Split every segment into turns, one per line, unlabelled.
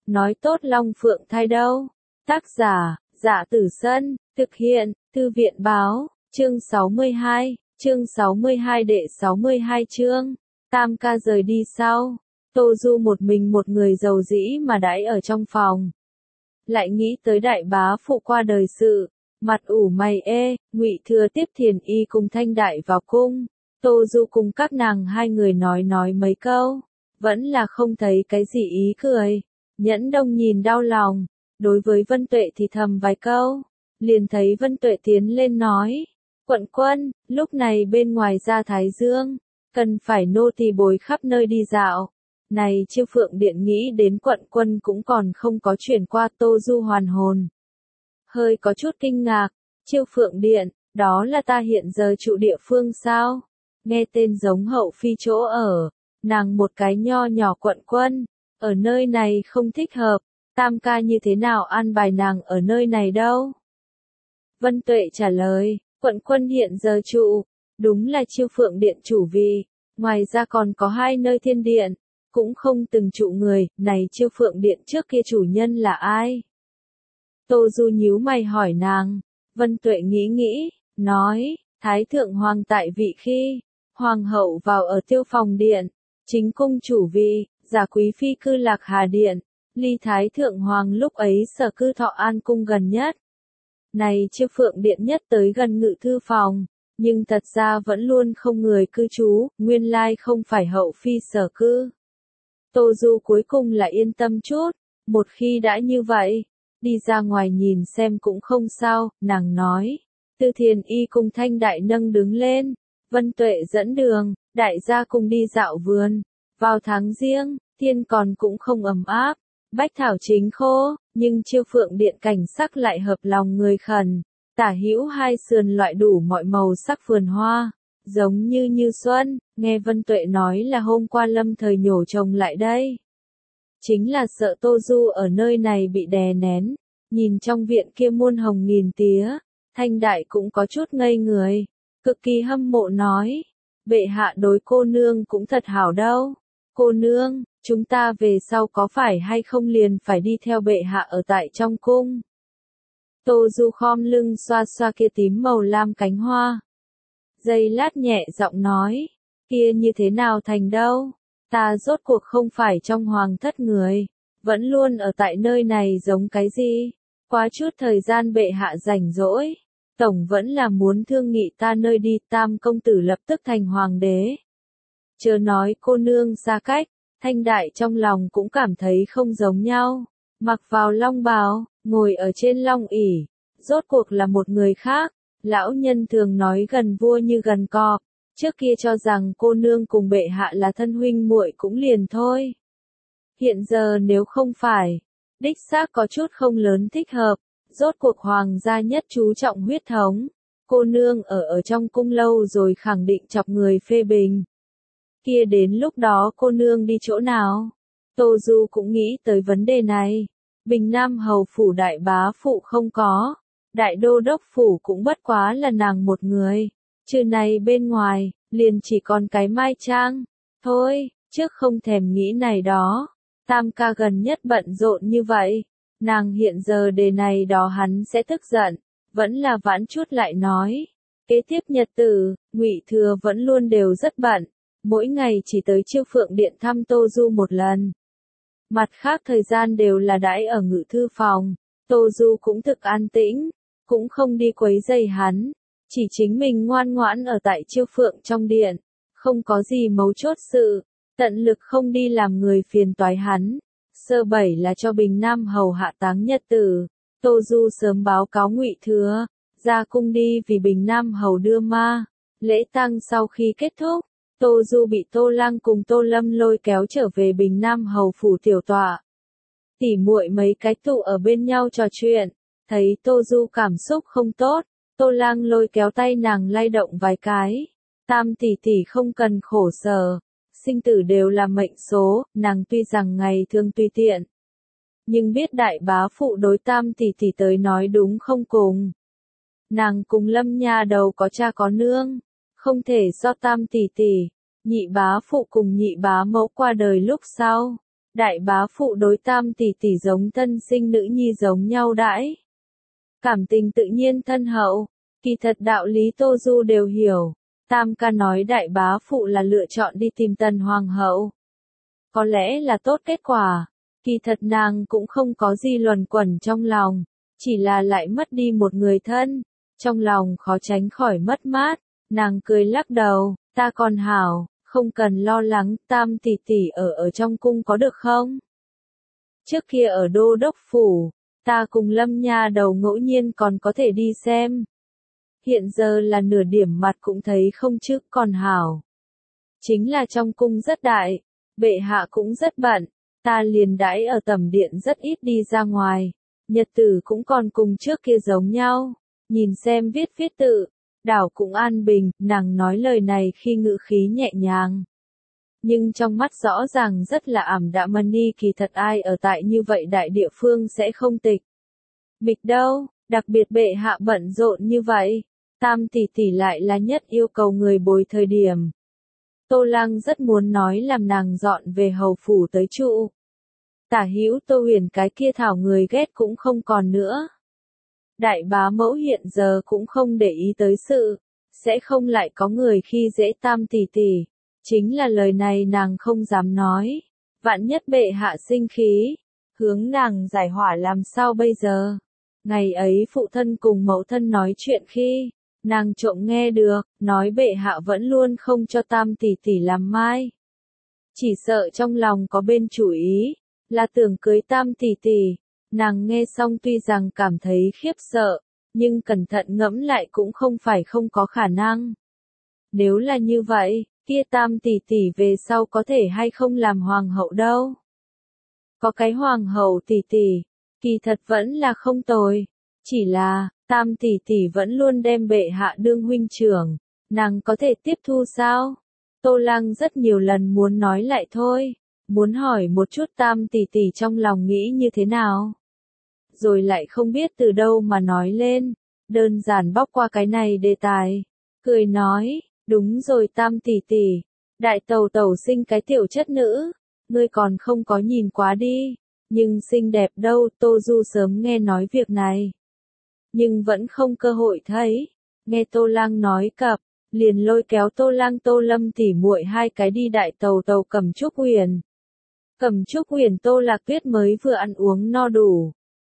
nói tốt Long Phượng thai đâu. Tác giả, Dạ Tử Sân, thực hiện, Thư viện Báo, chương 62 đệ 62 chương. Tam ca rời đi sau, Tô Du một mình một người giàu dĩ mà đãi ở trong phòng. Lại nghĩ tới đại bá phụ qua đời sự, mặt ủ mày Ngụy Thừa tiếp Thiền Y cùng Thanh Đại vào cung. Tô Du cùng các nàng hai người nói mấy câu, vẫn là không thấy cái gì ý cười. Nhẫn Đông nhìn đau lòng, đối với Vân Tuệ thì thầm vài câu, liền thấy Vân Tuệ tiến lên nói, quận quân, lúc này bên ngoài ra Thái Dương, cần phải nô tỳ bồi khắp nơi đi dạo. Này Chiêu Phượng Điện nghĩ đến quận quân cũng còn không có chuyển qua. Tô Du hoàn hồn, hơi có chút kinh ngạc. Chiêu Phượng Điện, đó là ta hiện giờ trụ địa phương sao? Nghe tên giống hậu phi chỗ ở, nàng một cái nho nhỏ quận quân, ở nơi này không thích hợp, Tam ca như thế nào an bài nàng ở nơi này đâu? Vân Tuệ trả lời, quận quân hiện giờ trụ, đúng là Chiêu Phượng Điện chủ vị, ngoài ra còn có 2 nơi thiên điện, cũng không từng trụ người. Này Chiêu Phượng Điện trước kia chủ nhân là ai? Tô Du nhíu mày hỏi nàng. Vân Tuệ nghĩ, nói, Thái Thượng Hoàng tại vị khi, Hoàng hậu vào ở Tiêu Phòng Điện, chính cung chủ vị, giả quý phi cư Lạc Hà Điện, ly Thái Thượng Hoàng lúc ấy sở cư Thọ An Cung gần nhất. Này Chiêu Phượng Điện nhất tới gần Ngự Thư Phòng, nhưng thật ra vẫn luôn không người cư trú, nguyên lai không phải hậu phi sở cư. Tô Du cuối cùng là yên tâm chút, một khi đã như vậy, đi ra ngoài nhìn xem cũng không sao, nàng nói. Từ Thiền Y cùng Thanh Đại nâng đứng lên, Vân Tuệ dẫn đường, đại gia cùng đi dạo vườn. Vào tháng Giêng, thiên còn cũng không ấm áp, bách thảo chính khô, nhưng Chiêu Phượng Điện cảnh sắc lại hợp lòng người khẩn. Tả hữu 2 sườn loại đủ mọi màu sắc vườn hoa, giống như xuân. Nghe Vân Tuệ nói là hôm qua lâm thời nhổ trồng lại đây. Chính là sợ Tô Du ở nơi này bị đè nén. Nhìn trong viện kia muôn hồng nghìn tía, Thanh Đại cũng có chút ngây người, cực kỳ hâm mộ nói, bệ hạ đối cô nương cũng thật hảo đâu. Cô nương, chúng ta về sau có phải hay không liền phải đi theo bệ hạ ở tại trong cung? Tô Du khom lưng xoa xoa kia tím màu lam cánh hoa. Giây lát nhẹ giọng nói, kia như thế nào thành đâu? Ta rốt cuộc không phải trong hoàng thất người, vẫn luôn ở tại nơi này giống cái gì? Quá chút thời gian bệ hạ rảnh rỗi, tổng vẫn là muốn thương nghị ta nơi đi. Tam công tử lập tức thành hoàng đế. Chớ nói cô nương xa cách, Thanh Đại trong lòng cũng cảm thấy không giống nhau. Mặc vào long bào, ngồi ở trên long ỷ, rốt cuộc là một người khác. Lão nhân thường nói gần vua như gần cọp, trước kia cho rằng cô nương cùng bệ hạ là thân huynh muội cũng liền thôi. Hiện giờ nếu không phải, đích xác có chút không lớn thích hợp, rốt cuộc hoàng gia nhất chú trọng huyết thống. Cô nương ở trong cung lâu rồi khẳng định chọc người phê bình. Kia đến lúc đó cô nương đi chỗ nào? Tô Du cũng nghĩ tới vấn đề này. Bình Nam hầu phủ đại bá phụ không có, đại đô đốc phủ cũng bất quá là nàng một người, trừ này bên ngoài, liền chỉ còn cái Mai Trang. Thôi, trước không thèm nghĩ này đó. Tam ca gần nhất bận rộn như vậy, nàng hiện giờ đề này đó hắn sẽ tức giận, vẫn là vãn chút lại nói. Kế tiếp nhật tử, Ngụy Thừa vẫn luôn đều rất bận, mỗi ngày chỉ tới Chiêu Phượng Điện thăm Tô Du một lần. Mặt khác thời gian đều là đãi ở Ngự Thư Phòng. Tô Du cũng thực an tĩnh, cũng không đi quấy rầy hắn, chỉ chính mình ngoan ngoãn ở tại Chiêu Phượng trong điện, không có gì mấu chốt sự, tận lực không đi làm người phiền toái hắn. Sơ 7 là cho Bình Nam hầu hạ táng nhật tử, Tô Du sớm báo cáo Ngụy Thừa, ra cung đi vì Bình Nam hầu đưa ma. Lễ tang sau khi kết thúc, Tô Du bị Tô Lang cùng Tô Lâm lôi kéo trở về Bình Nam hầu phủ tiểu tọa. Tỉ muội mấy cái tụ ở bên nhau trò chuyện, thấy Tô Du cảm xúc không tốt, Tô Lang lôi kéo tay nàng lay động vài cái. Tam tỷ tỷ không cần khổ sở, sinh tử đều là mệnh số. Nàng tuy rằng ngày thường tùy tiện, nhưng biết đại bá phụ đối Tam tỷ tỷ tới nói đúng không cùng. Nàng cùng Lâm nha đầu có cha có nương, không thể do Tam tỷ tỷ, nhị bá phụ cùng nhị bá mẫu qua đời lúc sau, Đại bá phụ đối Tam tỷ tỷ giống thân sinh nữ nhi giống nhau đãi. Cảm tình tự nhiên thân hậu, kỳ thật đạo lý Tô Du đều hiểu. Tam ca nói đại bá phụ là lựa chọn đi tìm Tần Hoàng hậu. Có lẽ là tốt kết quả, kỳ thật nàng cũng không có gì luẩn quẩn trong lòng, chỉ là lại mất đi một người thân, trong lòng khó tránh khỏi mất mát, nàng cười lắc đầu, ta còn hảo, không cần lo lắng, Tam tỷ tỷ ở trong cung có được không? Trước kia ở đô đốc phủ, ta cùng Lâm nha đầu ngẫu nhiên còn có thể đi xem. Hiện giờ là nửa điểm mặt cũng thấy không chứ, còn hảo. Chính là trong cung rất đại, bệ hạ cũng rất bận, ta liền đãi ở tầm điện rất ít đi ra ngoài, nhật tử cũng còn cùng trước kia giống nhau, nhìn xem viết tự, đảo cũng an bình, nàng nói lời này khi ngữ khí nhẹ nhàng. Nhưng trong mắt rõ ràng rất là ảm đạm, Mani kỳ thật ai ở tại như vậy đại địa phương sẽ không tịch mịch đâu, đặc biệt bệ hạ bận rộn như vậy, Tam tỷ tỷ lại là nhất yêu cầu người bồi thời điểm. Tô Lăng rất muốn nói làm nàng dọn về hầu phủ tới trụ. Tả hữu Tô Huyền cái kia thảo người ghét cũng không còn nữa. Đại bá mẫu hiện giờ cũng không để ý tới sự, sẽ không lại có người khi dễ Tam tỷ tỷ. Chính là lời này nàng không dám nói. Vạn nhất bệ hạ sinh khí, hướng nàng giải hỏa làm sao bây giờ? Ngày ấy phụ thân cùng mẫu thân nói chuyện khi, nàng trộm nghe được, nói bệ hạ vẫn luôn không cho Tam tỷ tỷ làm mai. Chỉ sợ trong lòng có bên chủ ý, là tưởng cưới Tam tỷ tỷ. Nàng nghe xong tuy rằng cảm thấy khiếp sợ, nhưng cẩn thận ngẫm lại cũng không phải không có khả năng. Nếu là như vậy, kia Tam tỷ tỷ về sau có thể hay không làm hoàng hậu đâu. Có cái hoàng hậu tỷ tỷ, kỳ thật vẫn là không tồi. Chỉ là, Tam tỷ tỷ vẫn luôn đem bệ hạ đương huynh trưởng, nàng có thể tiếp thu sao? Tô Lăng rất nhiều lần muốn nói lại thôi, muốn hỏi một chút Tam tỷ tỷ trong lòng nghĩ như thế nào. Rồi lại không biết từ đâu mà nói lên, đơn giản bóc qua cái này đề tài, cười nói, đúng rồi Tam tỷ tỷ, đại tẩu tẩu sinh cái tiểu chất nữ, ngươi còn không có nhìn quá đi, nhưng xinh đẹp đâu, Tô Du sớm nghe nói việc này. Nhưng vẫn không cơ hội thấy, nghe Tô Lăng nói cập, liền lôi kéo Tô Lăng Tô Lâm tỉ muội hai cái đi đại tàu tàu Cẩm Trúc Huyền. Cẩm Trúc Huyền Tô Lạc Tuyết mới vừa ăn uống no đủ.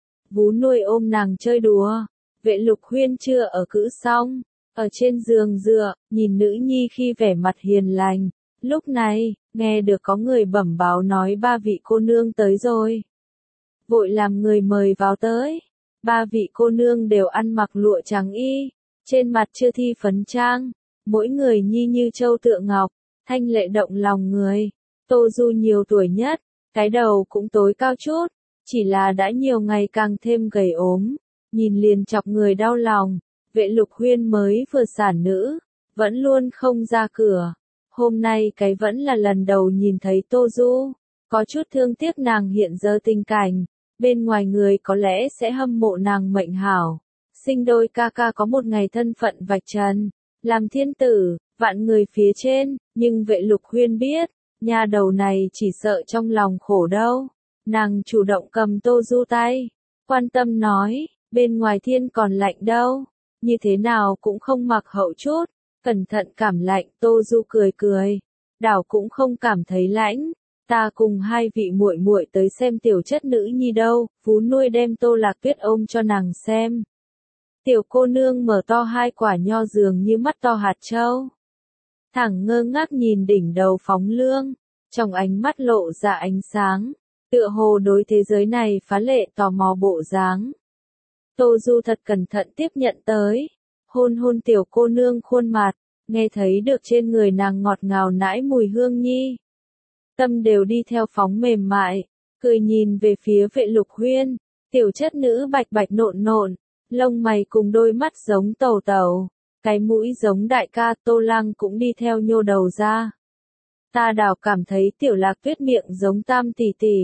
Vú nuôi ôm nàng chơi đùa, Vệ Lục Huyên chưa ở cữ xong, ở trên giường dựa, nhìn nữ nhi khi vẻ mặt hiền lành. Lúc này, nghe được có người bẩm báo nói ba vị cô nương tới rồi. Vội làm người mời vào tới. Ba vị cô nương đều ăn mặc lụa trắng y, trên mặt chưa thi phấn trang, mỗi người nhi như châu tựa ngọc, thanh lệ động lòng người. Tô Du nhiều tuổi nhất, cái đầu cũng tối cao chút, chỉ là đã nhiều ngày càng thêm gầy ốm, nhìn liền chọc người đau lòng. Vệ Lục Huyên mới vừa sản nữ, vẫn luôn không ra cửa. Hôm nay cái vẫn là lần đầu nhìn thấy Tô Du, có chút thương tiếc nàng hiện giờ tình cảnh. Bên ngoài người có lẽ sẽ hâm mộ nàng mệnh hảo. Sinh đôi ca ca có một ngày thân phận vạch trần, làm thiên tử, vạn người phía trên, nhưng Vệ Lục Huyên biết, nhà đầu này chỉ sợ trong lòng khổ đâu. Nàng chủ động cầm Tô Du tay, quan tâm nói, bên ngoài thiên còn lạnh đâu, như thế nào cũng không mặc hậu chút, cẩn thận cảm lạnh. Tô Du cười cười, đảo cũng không cảm thấy lạnh. Ta cùng hai vị muội muội tới xem tiểu chất nữ nhi đâu, vú nuôi đem Tô Lạc Tuyết ôm cho nàng xem. Tiểu cô nương mở to hai quả nho dường như mắt to hạt châu. Thẳng ngơ ngác nhìn đỉnh đầu phóng lương, trong ánh mắt lộ ra ánh sáng, tựa hồ đối thế giới này phá lệ tò mò bộ dáng. Tô Du thật cẩn thận tiếp nhận tới, hôn hôn tiểu cô nương khuôn mặt, nghe thấy được trên người nàng ngọt ngào nãi mùi hương nhi. Tâm đều đi theo phóng mềm mại, cười nhìn về phía Vệ Lục Huyên, tiểu chất nữ bạch bạch nộn nộn, lông mày cùng đôi mắt giống tàu tàu, cái mũi giống đại ca. Tô Lăng cũng đi theo nhô đầu ra. Ta đảo cảm thấy tiểu Lạc Tuyết miệng giống Tam tỷ tỷ.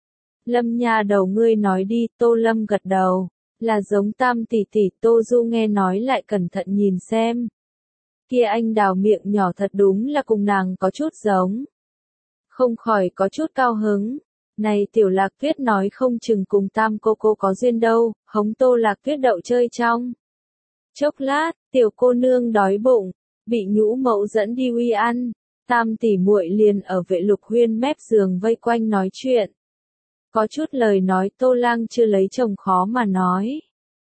Lâm nha đầu ngươi nói đi. Tô Lâm gật đầu, là giống Tam tỷ tỷ. Tô Du nghe nói lại cẩn thận nhìn xem. Kia anh đào miệng nhỏ thật đúng là cùng nàng có chút giống. Không khỏi có chút cao hứng, Này Tiểu Lạc Tuyết nói không chừng cùng Tam cô có duyên đâu, hống Tô Lạc Tuyết đậu chơi trong. Chốc lát, tiểu cô nương đói bụng, bị nhũ mẫu dẫn đi uy ăn, Tam tỷ muội liền ở Vệ Lục Huyên mép giường vây quanh nói chuyện. Có chút lời nói Tô Lang chưa lấy chồng khó mà nói.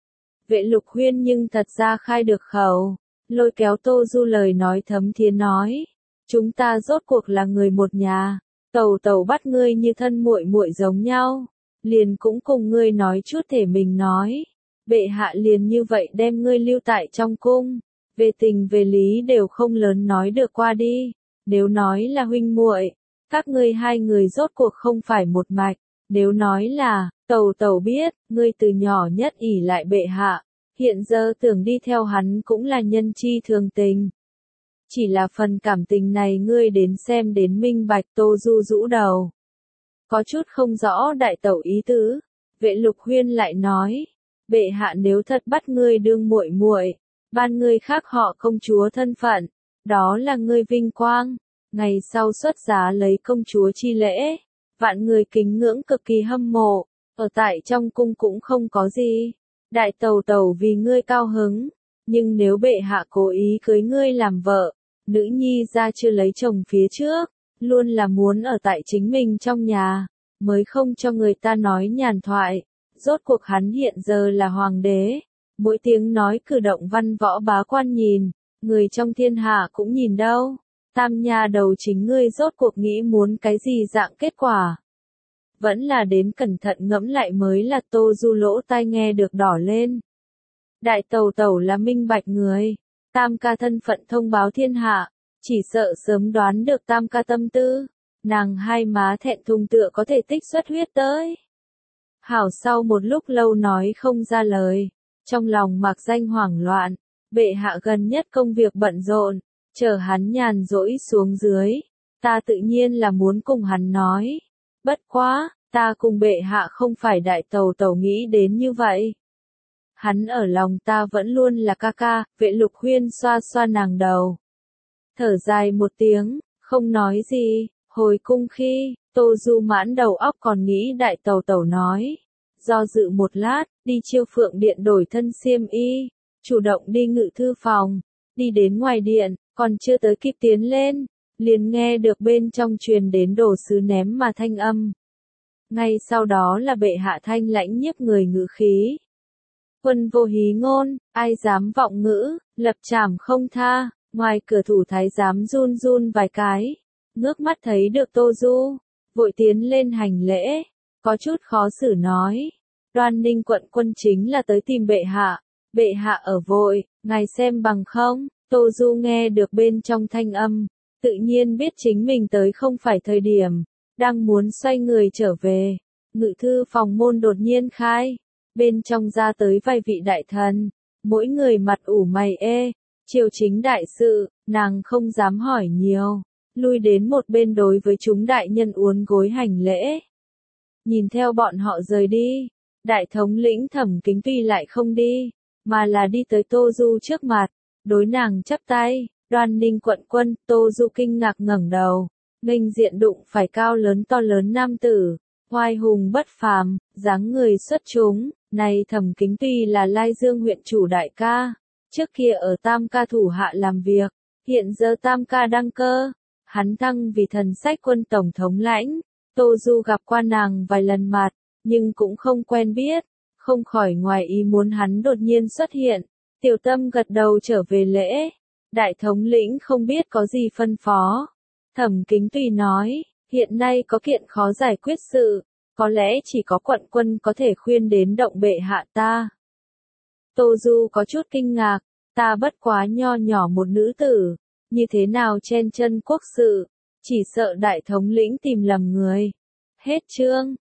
Vệ Lục Huyên nhưng thật ra khai được khẩu, lôi kéo Tô Du lời nói thấm thía nói, chúng ta rốt cuộc là người một nhà, tẩu tẩu bắt ngươi như thân muội muội giống nhau, liền cũng cùng ngươi nói chút thể mình nói, bệ hạ liền như vậy đem ngươi lưu tại trong cung, về tình về lý đều không lớn nói được qua đi, nếu nói là huynh muội, các ngươi hai người rốt cuộc không phải một mạch, nếu nói là, tẩu tẩu biết, ngươi từ nhỏ nhất ỷ lại bệ hạ, hiện giờ tưởng đi theo hắn cũng là nhân chi thường tình. Chỉ là phần cảm tình này ngươi đến xem đến minh bạch. Tô Du rũ đầu. Có chút không rõ đại tẩu ý tứ, Vệ Lục Huyên lại nói, bệ hạ nếu thật bắt ngươi đương muội muội, ban ngươi khác họ công chúa thân phận, đó là ngươi vinh quang, ngày sau xuất giá lấy công chúa chi lễ, vạn người kính ngưỡng cực kỳ hâm mộ, ở tại trong cung cũng không có gì. Đại tẩu tẩu vì ngươi cao hứng, nhưng nếu bệ hạ cố ý cưới ngươi làm vợ, nữ nhi ra chưa lấy chồng phía trước, luôn là muốn ở tại chính mình trong nhà, mới không cho người ta nói nhàn thoại. Rốt cuộc hắn hiện giờ là hoàng đế, mỗi tiếng nói cử động văn võ bá quan nhìn, người trong thiên hạ cũng nhìn đâu. Tam nha đầu chính ngươi rốt cuộc nghĩ muốn cái gì dạng kết quả. Vẫn là đến cẩn thận ngẫm lại mới là. Tô Du lỗ tai nghe được đỏ lên. Đại tẩu tẩu là minh bạch người, Tam ca thân phận thông báo thiên hạ, chỉ sợ sớm đoán được Tam ca tâm tư, nàng hai má thẹn thùng tựa có thể tích xuất huyết tới. Hảo sau một lúc lâu nói không ra lời, trong lòng mạc danh hoảng loạn, bệ hạ gần nhất công việc bận rộn, chờ hắn nhàn rỗi xuống dưới, ta tự nhiên là muốn cùng hắn nói. Bất quá, ta cùng bệ hạ không phải đại tẩu tẩu nghĩ đến như vậy. Hắn ở lòng ta vẫn luôn là ca ca. Vệ Lục Huyên xoa xoa nàng đầu. Thở dài một tiếng, không nói gì. Hồi cung khi, Tô Du mãn đầu óc còn nghĩ đại tẩu tẩu nói. Do dự một lát, đi Chiêu Phượng Điện đổi thân xiêm y, chủ động đi Ngự thư phòng, đi đến ngoài điện, còn chưa tới kịp tiến lên, liền nghe được bên trong truyền đến đồ sứ ném mà thanh âm. Ngay sau đó là bệ hạ thanh lãnh nhiếp người ngữ khí. Quân vô hí ngôn, ai dám vọng ngữ, lập trảm không tha. Ngoài cửa thủ thái giám run run vài cái, ngước mắt thấy được Tô Du, vội tiến lên hành lễ, có chút khó xử nói. Đoan Ninh quận quân chính là tới tìm bệ hạ ở vội, ngài xem bằng không. Tô Du nghe được bên trong thanh âm, tự nhiên biết chính mình tới không phải thời điểm, đang muốn xoay người trở về. Ngự thư phòng môn đột nhiên khai, bên trong ra tới vài vị đại thần, mỗi người mặt ủ mày triều chính đại sự, nàng không dám hỏi nhiều, lui đến một bên đối với chúng đại nhân uốn gối hành lễ. Nhìn theo bọn họ rời đi, đại thống lĩnh Thẩm Kính tuy lại không đi, mà là đi tới Tô Du trước mặt, đối nàng chắp tay. Đoan Ninh quận quân. Tô Du kinh ngạc ngẩng đầu, nghênh diện đụng phải cao lớn to lớn nam tử, oai hùng bất phàm, dáng người xuất chúng. Này Thẩm Kính tuy là Lai Dương huyện chủ đại ca, trước kia ở Tam ca thủ hạ làm việc, hiện giờ Tam ca đăng cơ, hắn thăng vì thần sách quân tổng thống lãnh. Tô Du gặp qua nàng vài lần mặt, nhưng cũng không quen biết, không khỏi ngoài ý muốn hắn đột nhiên xuất hiện. Tiểu Tâm gật đầu trở về lễ. Đại thống lĩnh không biết có gì phân phó. Thẩm Kính tùy nói, hiện nay có kiện khó giải quyết sự, có lẽ chỉ có quận quân có thể khuyên đến động bệ hạ ta. Tô Du có chút kinh ngạc, ta bất quá nho nhỏ một nữ tử, như thế nào chen chân quốc sự, chỉ sợ đại thống lĩnh tìm lầm người. Hết chương.